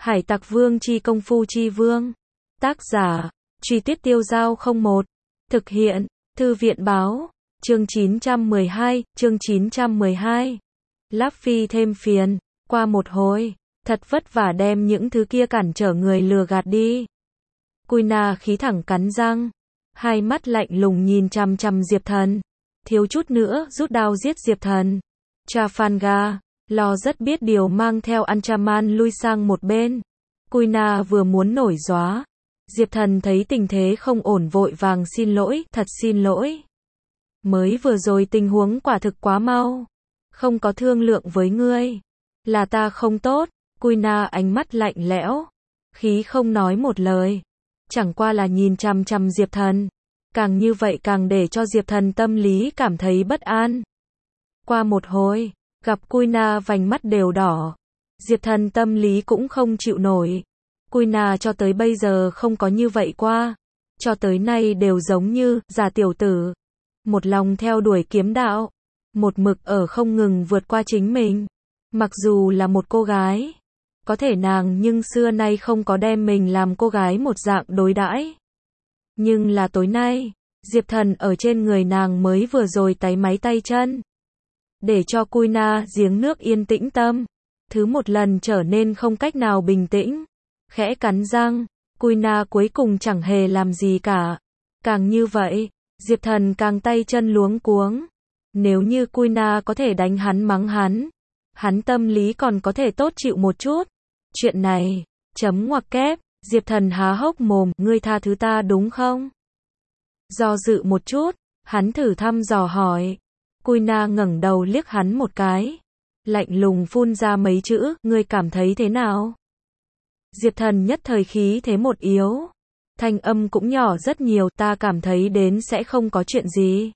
Hải Tặc Vương chi công phu chi vương. Tác giả, Truy Tuyết Tiêu Dao 01. Thực hiện, Thư viện báo. Chương 912. Luffy thêm phiền. Qua một hồi, thật vất vả đem những thứ kia cản trở người lừa gạt đi. Kuina khí thẳng cắn răng, hai mắt lạnh lùng nhìn chằm chằm Diệp Thần, thiếu chút nữa rút đao giết Diệp Thần. Trafalgar, Lo rất biết điều mang theo Anchaman lui sang một bên. Kuina vừa muốn nổi gióa, Diệp Thần thấy tình thế không ổn vội vàng xin lỗi, thật xin lỗi. Mới vừa rồi tình huống quả thực quá mau, không có thương lượng với ngươi, là ta không tốt. Kuina ánh mắt lạnh lẽo, khí không nói một lời, chẳng qua là nhìn chằm chằm Diệp Thần, càng như vậy càng để cho Diệp Thần tâm lý cảm thấy bất an. Qua một hồi, gặp Kuina vành mắt đều đỏ, Diệp Thần tâm lý cũng không chịu nổi. Kuina cho tới bây giờ không có như vậy qua, cho tới nay đều giống như già tiểu tử, một lòng theo đuổi kiếm đạo, một mực ở không ngừng vượt qua chính mình. Mặc dù là một cô gái, có thể nàng nhưng xưa nay không có đem mình làm cô gái một dạng đối đãi. Nhưng là tối nay, Diệp Thần ở trên người nàng mới vừa rồi táy máy tay chân, để cho Kuina giếng nước yên tĩnh tâm, thứ một lần trở nên không cách nào bình tĩnh. Khẽ cắn răng, Kuina cuối cùng chẳng hề làm gì cả. Càng như vậy, Diệp Thần càng tay chân luống cuống. Nếu như Kuina có thể đánh hắn mắng hắn tâm lý còn có thể tốt chịu một chút. Chuyện này, chấm ngoặc kép, Diệp Thần há hốc mồm, ngươi tha thứ ta đúng không? Do dự một chút, hắn thử thăm dò hỏi. Kuina ngẩng đầu liếc hắn một cái, lạnh lùng phun ra mấy chữ, ngươi cảm thấy thế nào? Diệp Thần nhất thời khí thế một yếu, thanh âm cũng nhỏ rất nhiều, ta cảm thấy đến sẽ không có chuyện gì.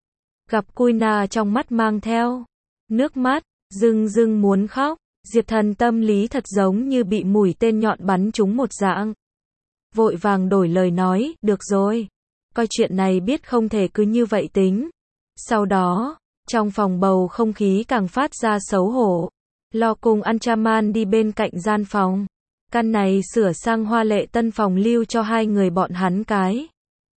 Gặp Kuina trong mắt mang theo nước mắt, rưng rưng muốn khóc, Diệp Thần tâm lý thật giống như bị mũi tên nhọn bắn trúng một dạng. Vội vàng đổi lời nói, được rồi, coi chuyện này biết không thể cứ như vậy tính. Sau đó, trong phòng bầu không khí càng phát ra xấu hổ. Lo cùng Anchaman đi bên cạnh gian phòng. Căn này sửa sang hoa lệ tân phòng lưu cho hai người bọn hắn cái.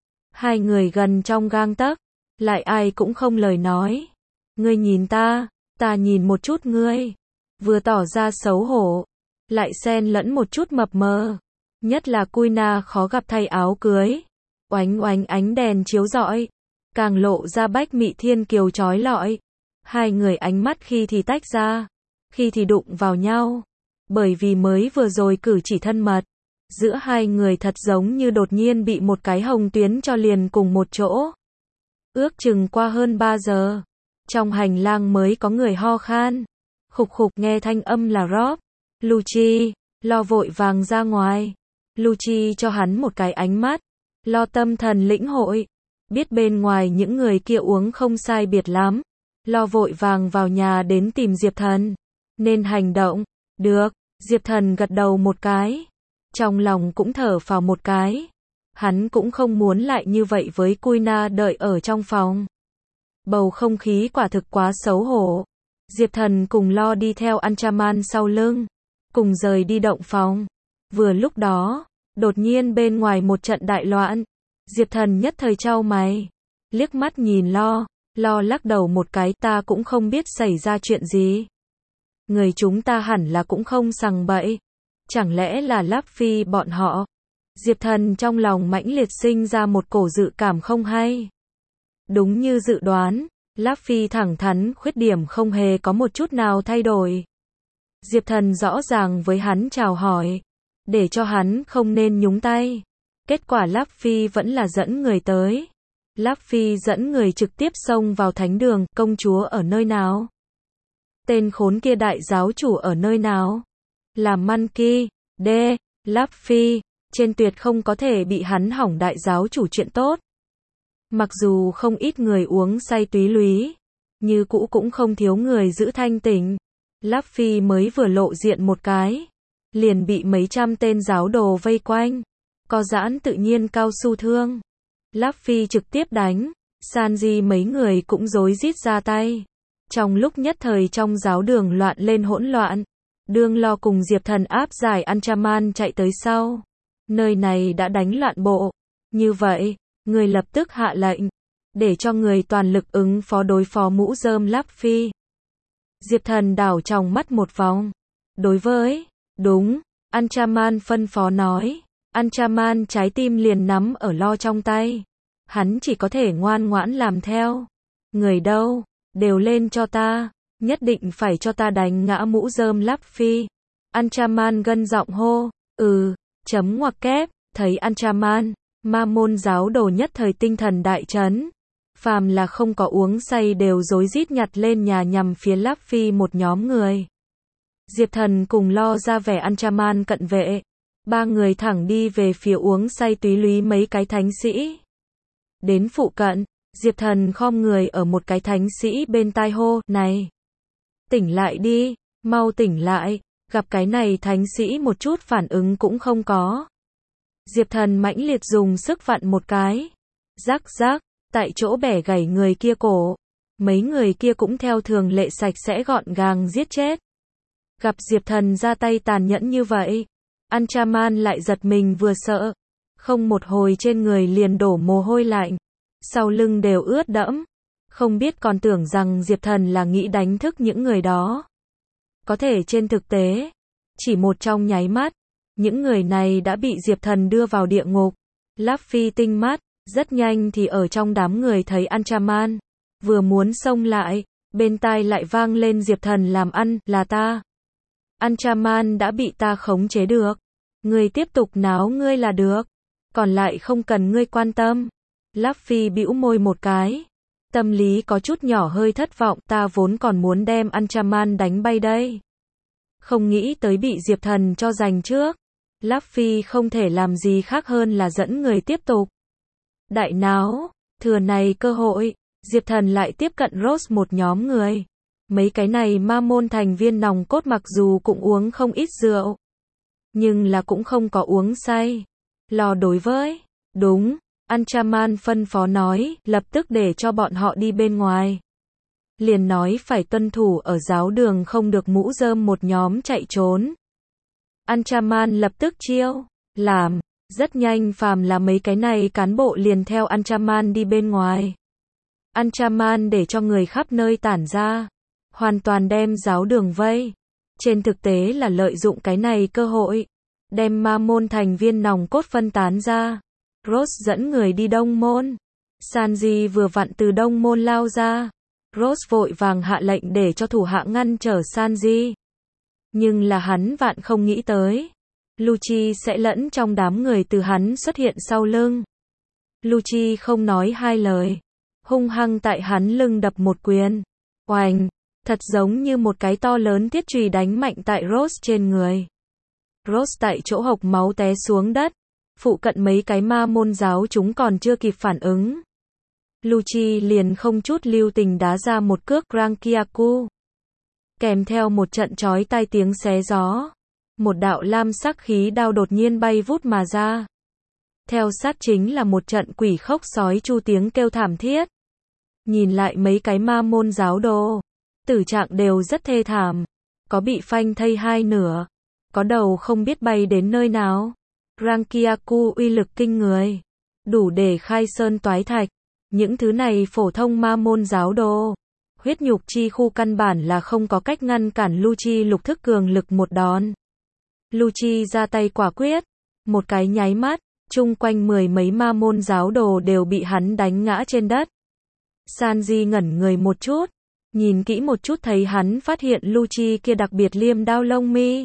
Hai người gần trong gang tấc, lại ai cũng không lời nói. Ngươi nhìn ta nhìn một chút ngươi. Vừa tỏ ra xấu hổ, lại xen lẫn một chút mập mờ. Nhất là Kuina khó gặp thay áo cưới, oánh oánh ánh đèn chiếu rọi, càng lộ ra bách mị thiên kiều chói lọi. Hai người ánh mắt khi thì tách ra, khi thì đụng vào nhau. Bởi vì mới vừa rồi cử chỉ thân mật, giữa hai người thật giống như đột nhiên bị một cái hồng tuyến cho liền cùng một chỗ. Ước chừng qua hơn 3 giờ, trong hành lang mới có người ho khan. Khục khục, nghe thanh âm là Rob. Lucci, Lo vội vàng ra ngoài. Lucci cho hắn một cái ánh mắt. Lo tâm thần lĩnh hội, biết bên ngoài những người kia uống không sai biệt lắm. Lo vội vàng vào nhà đến tìm Diệp Thần. Nên hành động. Được, Diệp Thần gật đầu một cái. Trong lòng cũng thở phào một cái. Hắn cũng không muốn lại như vậy với Kuina đợi ở trong phòng. Bầu không khí quả thực quá xấu hổ. Diệp Thần cùng Lo đi theo Anchaman sau lưng, cùng rời đi động phòng. Vừa lúc đó, đột nhiên bên ngoài một trận đại loạn. Diệp Thần nhất thời chau mày, liếc mắt nhìn Lo lắc đầu một cái, ta cũng không biết xảy ra chuyện gì. Người chúng ta hẳn là cũng không sằng bậy. Chẳng lẽ là Luffy bọn họ? Diệp Thần trong lòng mãnh liệt sinh ra một cổ dự cảm không hay. Đúng như dự đoán, Luffy thẳng thắn, khuyết điểm không hề có một chút nào thay đổi. Diệp Thần rõ ràng với hắn chào hỏi, để cho hắn không nên nhúng tay. Kết quả Luffy vẫn là dẫn người tới. Luffy dẫn người trực tiếp xông vào thánh đường, công chúa ở nơi nào? Tên khốn kia đại giáo chủ ở nơi nào? Là Monkey D. Luffy, trên tuyệt không có thể bị hắn hỏng đại giáo chủ chuyện tốt. Mặc dù không ít người uống say túy lúy, như cũ cũng không thiếu người giữ thanh tỉnh. Luffy mới vừa lộ diện một cái, liền bị mấy trăm tên giáo đồ vây quanh. Có giãn tự nhiên cao su thương. Luffy trực tiếp đánh, Sanji mấy người cũng rối rít ra tay. Trong lúc nhất thời trong giáo đường loạn lên hỗn loạn. Đương Lo cùng Diệp Thần áp giải Anchaman chạy tới sau. Nơi này đã đánh loạn bộ. Như vậy, người lập tức hạ lệnh, để cho người toàn lực ứng phó đối phó mũ rơm Luffy. Diệp Thần đảo tròng mắt một vòng. Đối với, đúng, Anchaman phân phó nói. Anchaman trái tim liền nắm ở Lo trong tay. Hắn chỉ có thể ngoan ngoãn làm theo. Người đâu, đều lên cho ta, nhất định phải cho ta đánh ngã mũ rơm Luffy. Anchaman gân giọng hô, chấm ngoặc kép, thấy Anchaman, ma môn giáo đồ nhất thời tinh thần đại chấn. Phàm là không có uống say đều rối rít nhặt lên nhà nhằm phía Luffy một nhóm người. Diệp Thần cùng Lo ra vẻ Anchaman cận vệ. Ba người thẳng đi về phía uống say túy lúy mấy cái thánh sĩ. Đến phụ cận, Diệp Thần khom người ở một cái thánh sĩ bên tai hô, này, tỉnh lại đi, mau tỉnh lại, gặp cái này thánh sĩ một chút phản ứng cũng không có. Diệp Thần mãnh liệt dùng sức vặn một cái, rắc rắc, tại chỗ bẻ gãy người kia cổ, mấy người kia cũng theo thường lệ sạch sẽ gọn gàng giết chết. Gặp Diệp Thần ra tay tàn nhẫn như vậy, Anchaman lại giật mình vừa sợ, không một hồi trên người liền đổ mồ hôi lạnh, sau lưng đều ướt đẫm, không biết còn tưởng rằng Diệp Thần là nghĩ đánh thức những người đó. Có thể trên thực tế, chỉ một trong nháy mắt, những người này đã bị Diệp Thần đưa vào địa ngục. Luffy tinh mắt, rất nhanh thì ở trong đám người thấy Anchaman, vừa muốn xông lại, bên tai lại vang lên Diệp Thần làm ăn, là ta. Anchaman đã bị ta khống chế được, ngươi tiếp tục náo ngươi là được, còn lại không cần ngươi quan tâm. Luffy bĩu môi một cái, tâm lý có chút nhỏ hơi thất vọng, ta vốn còn muốn đem Anchaman đánh bay đây. Không nghĩ tới bị Diệp Thần cho giành trước. Luffy không thể làm gì khác hơn là dẫn người tiếp tục đại náo, thừa này cơ hội, Diệp Thần lại tiếp cận Ross một nhóm người. Mấy cái này ma môn thành viên nòng cốt mặc dù cũng uống không ít rượu, nhưng là cũng không có uống say. Lo đối với, đúng, Anchaman phân phó nói, lập tức để cho bọn họ đi bên ngoài. Liền nói phải tuân thủ ở giáo đường không được mũ rơm một nhóm chạy trốn. Anchaman lập tức chiêu, làm, rất nhanh phàm là mấy cái này cán bộ liền theo Anchaman đi bên ngoài. Anchaman để cho người khắp nơi tản ra, hoàn toàn đem giáo đường vây. Trên thực tế là lợi dụng cái này cơ hội, đem ma môn thành viên nòng cốt phân tán ra. Ross dẫn người đi Đông Môn. Sanji vừa vặn từ Đông Môn lao ra. Ross vội vàng hạ lệnh để cho thủ hạ ngăn trở Sanji. Nhưng là hắn vạn không nghĩ tới, Lucci sẽ lẫn trong đám người từ hắn xuất hiện sau lưng. Lucci không nói hai lời, hung hăng tại hắn lưng đập một quyền. Oành, thật giống như một cái to lớn thiết chùy đánh mạnh tại Ross trên người. Ross tại chỗ hộc máu té xuống đất. Phụ cận mấy cái ma môn giáo chúng còn chưa kịp phản ứng. Lucci liền không chút lưu tình đá ra một cước Rankiaku. Kèm theo một trận chói tai tiếng xé gió. Một đạo lam sắc khí đao đột nhiên bay vút mà ra. Theo sát chính là một trận quỷ khốc sói chu tiếng kêu thảm thiết. Nhìn lại mấy cái ma môn giáo đồ, tử trạng đều rất thê thảm. Có bị phanh thây hai nửa, có đầu không biết bay đến nơi nào. Rankiaku uy lực kinh người, đủ để khai sơn toái thạch. Những thứ này phổ thông ma môn giáo đồ, huyết nhục chi khu căn bản là không có cách ngăn cản Lucci lục thức cường lực một đòn. Lucci ra tay quả quyết, một cái nháy mắt, chung quanh mười mấy ma môn giáo đồ đều bị hắn đánh ngã trên đất. Sanji ngẩn người một chút, nhìn kỹ một chút thấy hắn phát hiện Lucci kia đặc biệt liêm đao lông mi.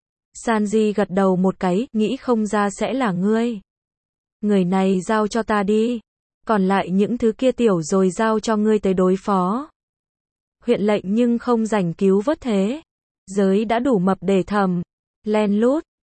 Sanji gật đầu một cái, nghĩ không ra sẽ là ngươi. Người này giao cho ta đi, còn lại những thứ kia tiểu rồi giao cho ngươi tới đối phó. Huyện lệnh nhưng không rảnh cứu vớt thế giới đã đủ mập để thầm, len lút,